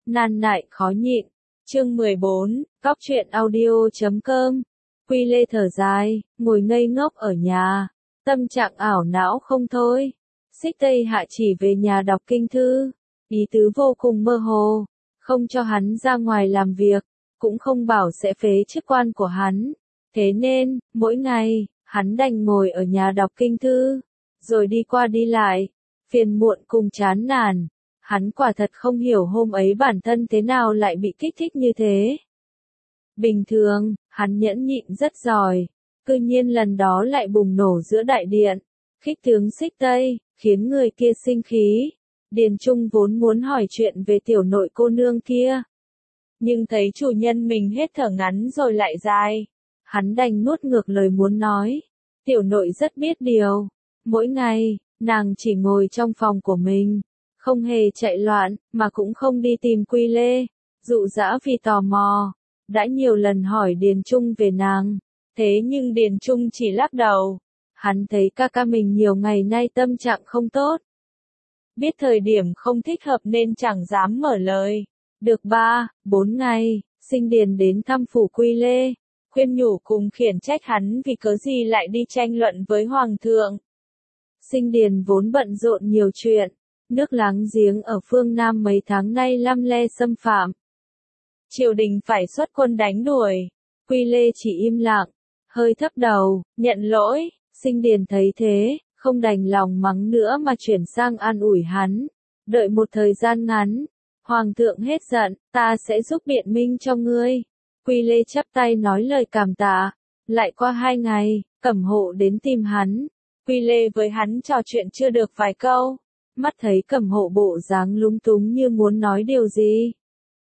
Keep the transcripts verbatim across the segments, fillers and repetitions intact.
nan nại khó nhịn. Chương mười bốn, Cóc truyện audio chấm com. Quy Lê thở dài, ngồi ngây ngốc ở nhà, tâm trạng ảo não không thôi. Xích Tây Hạ chỉ về nhà đọc kinh thư, ý tứ vô cùng mơ hồ, không cho hắn ra ngoài làm việc, cũng không bảo sẽ phế chức quan của hắn. Thế nên, mỗi ngày, hắn đành ngồi ở nhà đọc kinh thư, rồi đi qua đi lại, phiền muộn cùng chán nản. Hắn quả thật không hiểu hôm ấy bản thân thế nào lại bị kích thích như thế. Bình thường, hắn nhẫn nhịn rất giỏi, cư nhiên lần đó lại bùng nổ giữa đại điện, khích tướng Xích Tây, khiến người kia sinh khí. Điền Trung vốn muốn hỏi chuyện về tiểu nội cô nương kia, nhưng thấy chủ nhân mình hết thở ngắn rồi lại dài, hắn đành nuốt ngược lời muốn nói. Tiểu nội rất biết điều, mỗi ngày, nàng chỉ ngồi trong phòng của mình, không hề chạy loạn, mà cũng không đi tìm Quy Lê, dụ dã vì tò mò. Đã nhiều lần hỏi Điền Trung về nàng, thế nhưng Điền Trung chỉ lắc đầu. Hắn thấy ca ca mình nhiều ngày nay tâm trạng không tốt, biết thời điểm không thích hợp nên chẳng dám mở lời. Được ba, bốn ngày, Sinh Điền đến thăm phủ Quy Lê, khuyên nhủ cùng khiển trách hắn vì cớ gì lại đi tranh luận với Hoàng thượng. Sinh Điền vốn bận rộn nhiều chuyện, nước láng giềng ở phương Nam mấy tháng nay lăm le xâm phạm. Triều đình phải xuất quân đánh đuổi, Quy Lê chỉ im lặng, hơi thấp đầu, nhận lỗi. Sinh Điền thấy thế, không đành lòng mắng nữa mà chuyển sang an ủi hắn. Đợi một thời gian ngắn, Hoàng thượng hết giận, ta sẽ giúp biện minh cho ngươi. Quy Lê chắp tay nói lời cảm tạ. Lại qua hai ngày, Cẩm Hộ đến tìm hắn. Quy Lê với hắn trò chuyện chưa được vài câu, mắt thấy Cẩm Hộ bộ dáng lúng túng như muốn nói điều gì.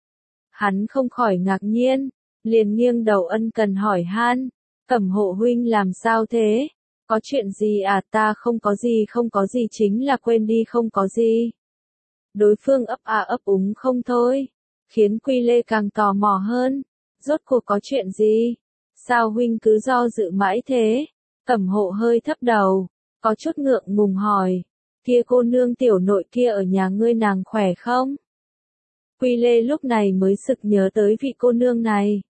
Hắn không khỏi ngạc nhiên, liền nghiêng đầu ân cần hỏi han, Cẩm Hộ huynh làm sao thế? Có chuyện gì à? Ta không có gì không có gì chính là quên đi không có gì. Đối phương ấp à ấp úng không thôi, khiến Quy Lê càng tò mò hơn. Rốt cuộc có chuyện gì? Sao huynh cứ do dự mãi thế? Cẩm Hộ hơi thấp đầu, có chút ngượng ngùng hỏi, kia cô nương tiểu nội kia ở nhà ngươi nàng khỏe không? Quy Lê lúc này mới sực nhớ tới vị cô nương này.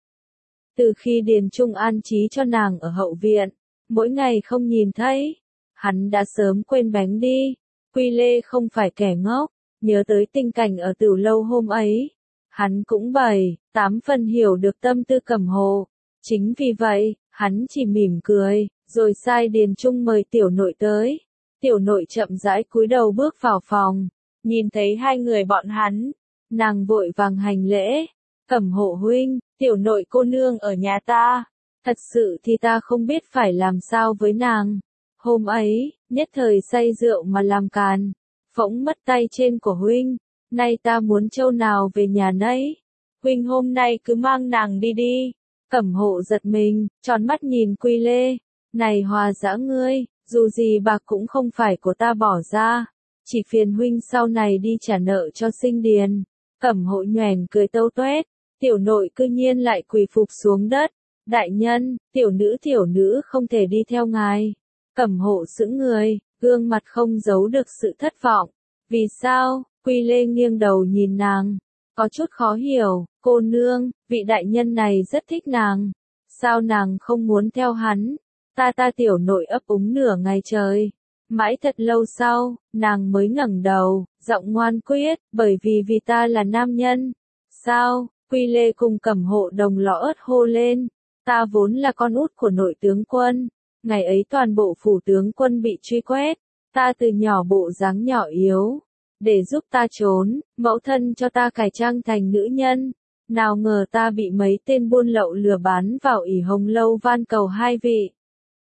Từ khi Điền Trung an trí cho nàng ở hậu viện, mỗi ngày không nhìn thấy, hắn đã sớm quên bánh đi. Quy Lê không phải kẻ ngốc, nhớ tới tình cảnh ở Tửu Lâu hôm ấy, hắn cũng bảy, tám phần hiểu được tâm tư Cẩm Hộ. Chính vì vậy, hắn chỉ mỉm cười, rồi sai Điền Trung mời tiểu nội tới. Tiểu nội chậm rãi cúi đầu bước vào phòng, nhìn thấy hai người bọn hắn, nàng vội vàng hành lễ. Cẩm Hộ huynh, tiểu nội cô nương ở nhà ta, thật sự thì ta không biết phải làm sao với nàng. Hôm ấy, nhất thời say rượu mà làm càn, phỗng mất tay trên của huynh, nay ta muốn trâu nào về nhà nấy. Huynh hôm nay cứ mang nàng đi đi. Cẩm Hộ giật mình, tròn mắt nhìn Quy Lê, này Hòa dã ngươi, dù gì bạc cũng không phải của ta bỏ ra, chỉ phiền huynh sau này đi trả nợ cho Sinh Điền. Cẩm Hộ nhoẻn cười tâu tuét, tiểu nội cư nhiên lại quỳ phục xuống đất. Đại nhân, tiểu nữ tiểu nữ không thể đi theo ngài. Cẩm Hộ sững người, gương mặt không giấu được sự thất vọng. Vì sao? Quy Lê nghiêng đầu nhìn nàng, có chút khó hiểu. Cô nương, vị đại nhân này rất thích nàng, sao nàng không muốn theo hắn? Ta ta tiểu nội ấp úng nửa ngày trời, mãi thật lâu sau, nàng mới ngẩng đầu, giọng ngoan quyết, bởi vì vì ta là nam nhân. Sao? Quy Lê cùng Cẩm Hộ đồng lõ ớt hô lên. Ta vốn là con út của nội tướng quân, ngày ấy toàn bộ phủ tướng quân bị truy quét, ta từ nhỏ bộ dáng nhỏ yếu, để giúp ta trốn, mẫu thân cho ta cải trang thành nữ nhân, nào ngờ ta bị mấy tên buôn lậu lừa bán vào ỷ Hồng Lâu van cầu hai vị.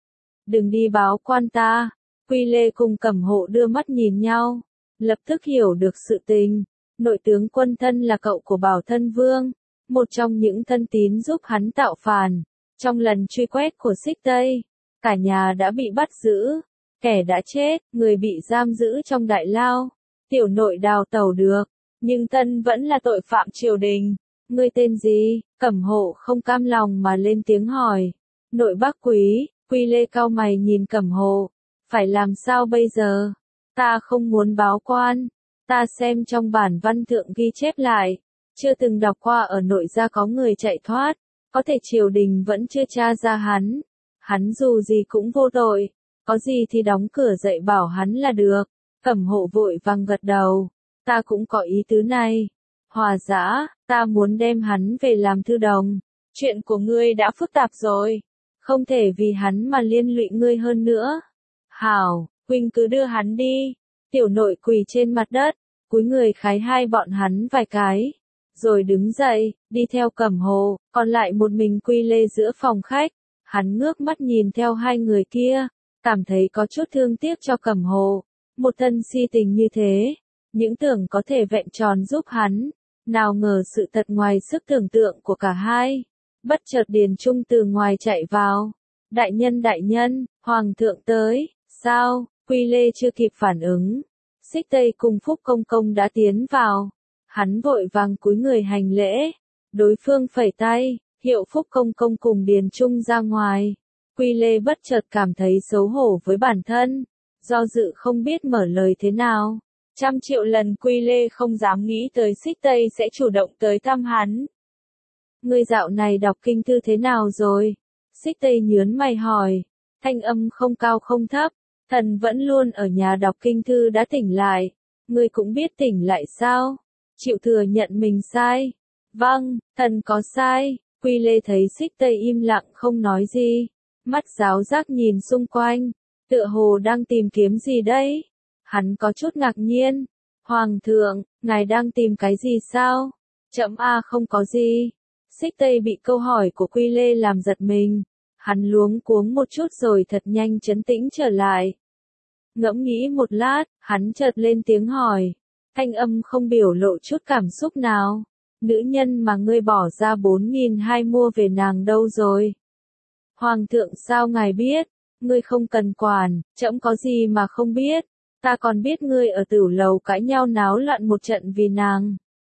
Đừng đi báo quan ta. Quy Lê cùng Cẩm Hộ đưa mắt nhìn nhau, lập tức hiểu được sự tình. Nội tướng quân thân là cậu của Bảo Thân Vương, một trong những thân tín giúp hắn tạo phản. Trong lần truy quét của Xích Tây, cả nhà đã bị bắt giữ, kẻ đã chết, người bị giam giữ trong đại lao. Tiểu nội đào tẩu được, nhưng thân vẫn là tội phạm triều đình. Ngươi tên gì? Cẩm Hộ không cam lòng mà lên tiếng hỏi. Nội Bác Quý. Quy Lê cau mày nhìn Cẩm Hộ, phải làm sao bây giờ? Ta không muốn báo quan, ta xem trong bản văn thượng ghi chép lại, chưa từng đọc qua ở nội gia có người chạy thoát, có thể triều đình vẫn chưa tra ra hắn. Hắn dù gì cũng vô tội, có gì thì đóng cửa dậy bảo hắn là được. Cẩm Hộ vội vàng gật đầu, ta cũng có ý tứ này. Hòa Dã, ta muốn đem hắn về làm thư đồng. Chuyện của ngươi đã phức tạp rồi, không thể vì hắn mà liên lụy ngươi hơn nữa. Hảo, huynh cứ đưa hắn đi. Tiểu nội quỳ trên mặt đất, cúi người khái hai bọn hắn vài cái, rồi đứng dậy, đi theo Cẩm Hộ, còn lại một mình Quy Lê giữa phòng khách. Hắn ngước mắt nhìn theo hai người kia, cảm thấy có chút thương tiếc cho Cẩm Hộ. Một thân si tình như thế, những tưởng có thể vẹn tròn giúp hắn, nào ngờ sự thật ngoài sức tưởng tượng của cả hai. Bất chợt Điền Trung từ ngoài chạy vào. Đại nhân đại nhân, Hoàng thượng tới, sao? Quy Lê chưa kịp phản ứng. Xích Tây cùng Phúc Công Công đã tiến vào. Hắn vội vàng cúi người hành lễ. Đối phương phẩy tay, hiệu Phúc Công Công cùng Điền Trung ra ngoài. Quy Lê bất chợt cảm thấy xấu hổ với bản thân, do dự không biết mở lời thế nào. Trăm triệu lần Quy Lê không dám nghĩ tới Xích Tây sẽ chủ động tới thăm hắn. Ngươi dạo này đọc kinh thư thế nào rồi? Xích Tây nhớn mày hỏi, thanh âm không cao không thấp, thần vẫn luôn ở nhà đọc kinh thư đã tỉnh lại. Ngươi cũng biết tỉnh lại sao? Chịu thừa nhận mình sai. Vâng, thần có sai. Quy Lê thấy Xích Tây im lặng không nói gì, mắt giáo giác nhìn xung quanh, tựa hồ đang tìm kiếm gì đấy. Hắn có chút ngạc nhiên. Hoàng thượng, ngài đang tìm cái gì sao? Chậm a không có gì. Xích Tây bị câu hỏi của Quy Lê làm giật mình. Hắn luống cuống một chút rồi thật nhanh trấn tĩnh trở lại. Ngẫm nghĩ một lát, hắn chợt lên tiếng hỏi. Thanh âm không biểu lộ chút cảm xúc nào. Nữ nhân mà ngươi bỏ ra bốn nghìn hai mua về nàng đâu rồi? Hoàng thượng sao ngài biết? Ngươi không cần quản, trẫm có gì mà không biết. Ta còn biết ngươi ở tửu lầu cãi nhau náo loạn một trận vì nàng.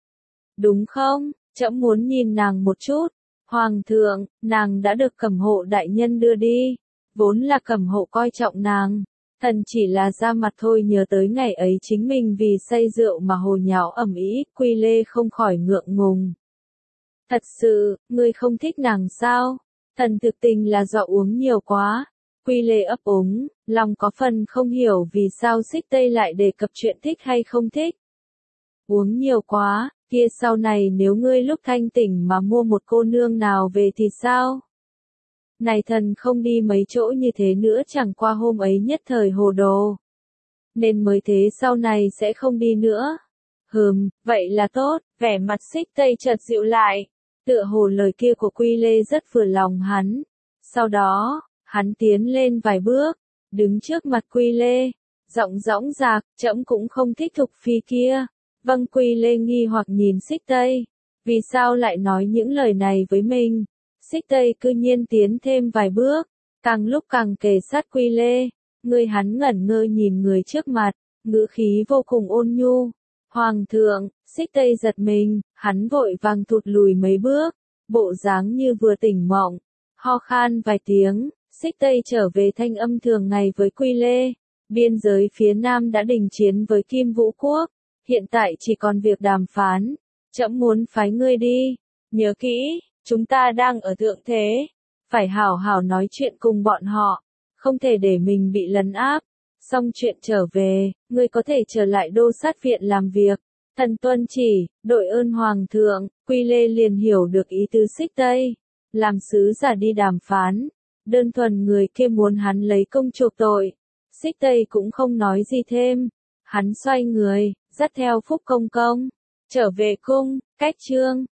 Đúng không? Trẫm muốn nhìn nàng một chút. Hoàng thượng, nàng đã được Cẩm Hộ đại nhân đưa đi. Vốn là Cẩm Hộ coi trọng nàng. Thần chỉ là ra mặt thôi. Nhớ tới ngày ấy chính mình vì say rượu mà hồ nháo ầm ĩ, Quy Lê không khỏi ngượng ngùng. Thật sự, ngươi không thích nàng sao? Thần thực tình là do uống nhiều quá. Quy Lê ấp úng, lòng có phần không hiểu vì sao Xích Tây lại đề cập chuyện thích hay không thích. Uống nhiều quá, kia sau này nếu ngươi lúc thanh tỉnh mà mua một cô nương nào về thì sao? Này thần không đi mấy chỗ như thế nữa, chẳng qua hôm ấy nhất thời hồ đồ. Nên mới thế, sau này sẽ không đi nữa. Hừm, vậy là tốt. Vẻ mặt Xích Tây chợt dịu lại. Tựa hồ lời kia của Quy Lê rất vừa lòng hắn. Sau đó, hắn tiến lên vài bước, đứng trước mặt Quy Lê, giọng dõng dạc, trẫm cũng không thích Thục Phi kia. Vâng. Quy Lê nghi hoặc nhìn Xích Tây, vì sao lại nói những lời này với mình? Xích Tây cư nhiên tiến thêm vài bước, càng lúc càng kề sát Quy Lê. Người hắn ngẩn ngơ nhìn người trước mặt, ngữ khí vô cùng ôn nhu. Hoàng thượng, Xích Tây giật mình, hắn vội vàng thụt lùi mấy bước, bộ dáng như vừa tỉnh mộng, ho khan vài tiếng. Xích Tây trở về thanh âm thường ngày với Quy Lê. Biên giới phía Nam đã đình chiến với Kim Vũ Quốc, hiện tại chỉ còn việc đàm phán. Trẫm muốn phái ngươi đi. Nhớ kỹ, chúng ta đang ở thượng thế, phải hảo hảo nói chuyện cùng bọn họ, không thể để mình bị lấn áp. Xong chuyện trở về, ngươi có thể trở lại đô sát viện làm việc. Thần tuân chỉ, đội ơn Hoàng thượng. Quy Lê liền hiểu được ý tứ Xích Tây. Làm sứ giả đi đàm phán, đơn thuần người kia muốn hắn lấy công chuộc tội. Xích Tây cũng không nói gì thêm. Hắn xoay người, dắt theo Phúc Công Công, trở về cung. Cách chương